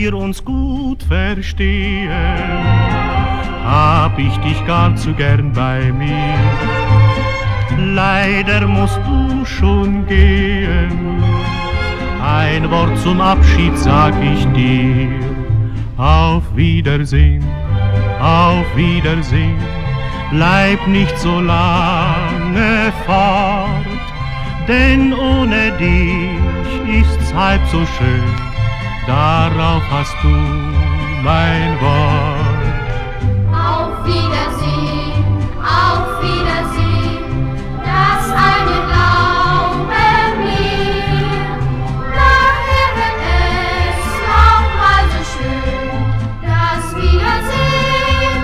wir uns gut verstehen, hab ich dich gar zu gern bei mir. Leider musst du schon gehen, ein Wort zum Abschied sag ich dir. Auf Wiedersehen, auf Wiedersehen, bleib nicht so lange fort, denn ohne dich ist's halb so schön, darauf hast du mein Wort. Auf Wiedersehen, das eine glaube mir, nachher wird es noch mal so schön, das Wiedersehen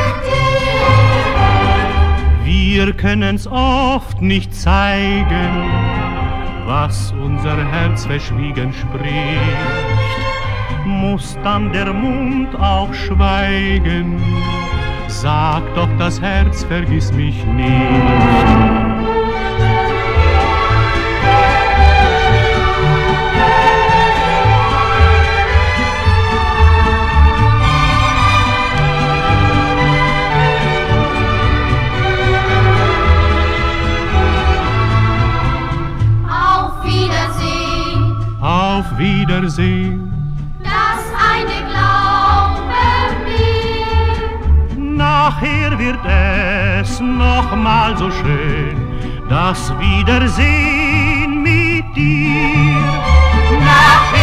mit dir. Wir können's oft nicht zeigen, was unser Herz verschwiegen spricht, muss dann der Mund auch schweigen, sag doch das Herz, vergiss mich nicht. Auf Wiedersehen, das eine glaube mir, nachher wird es noch mal so schön, das Wiedersehen mit dir. Nachher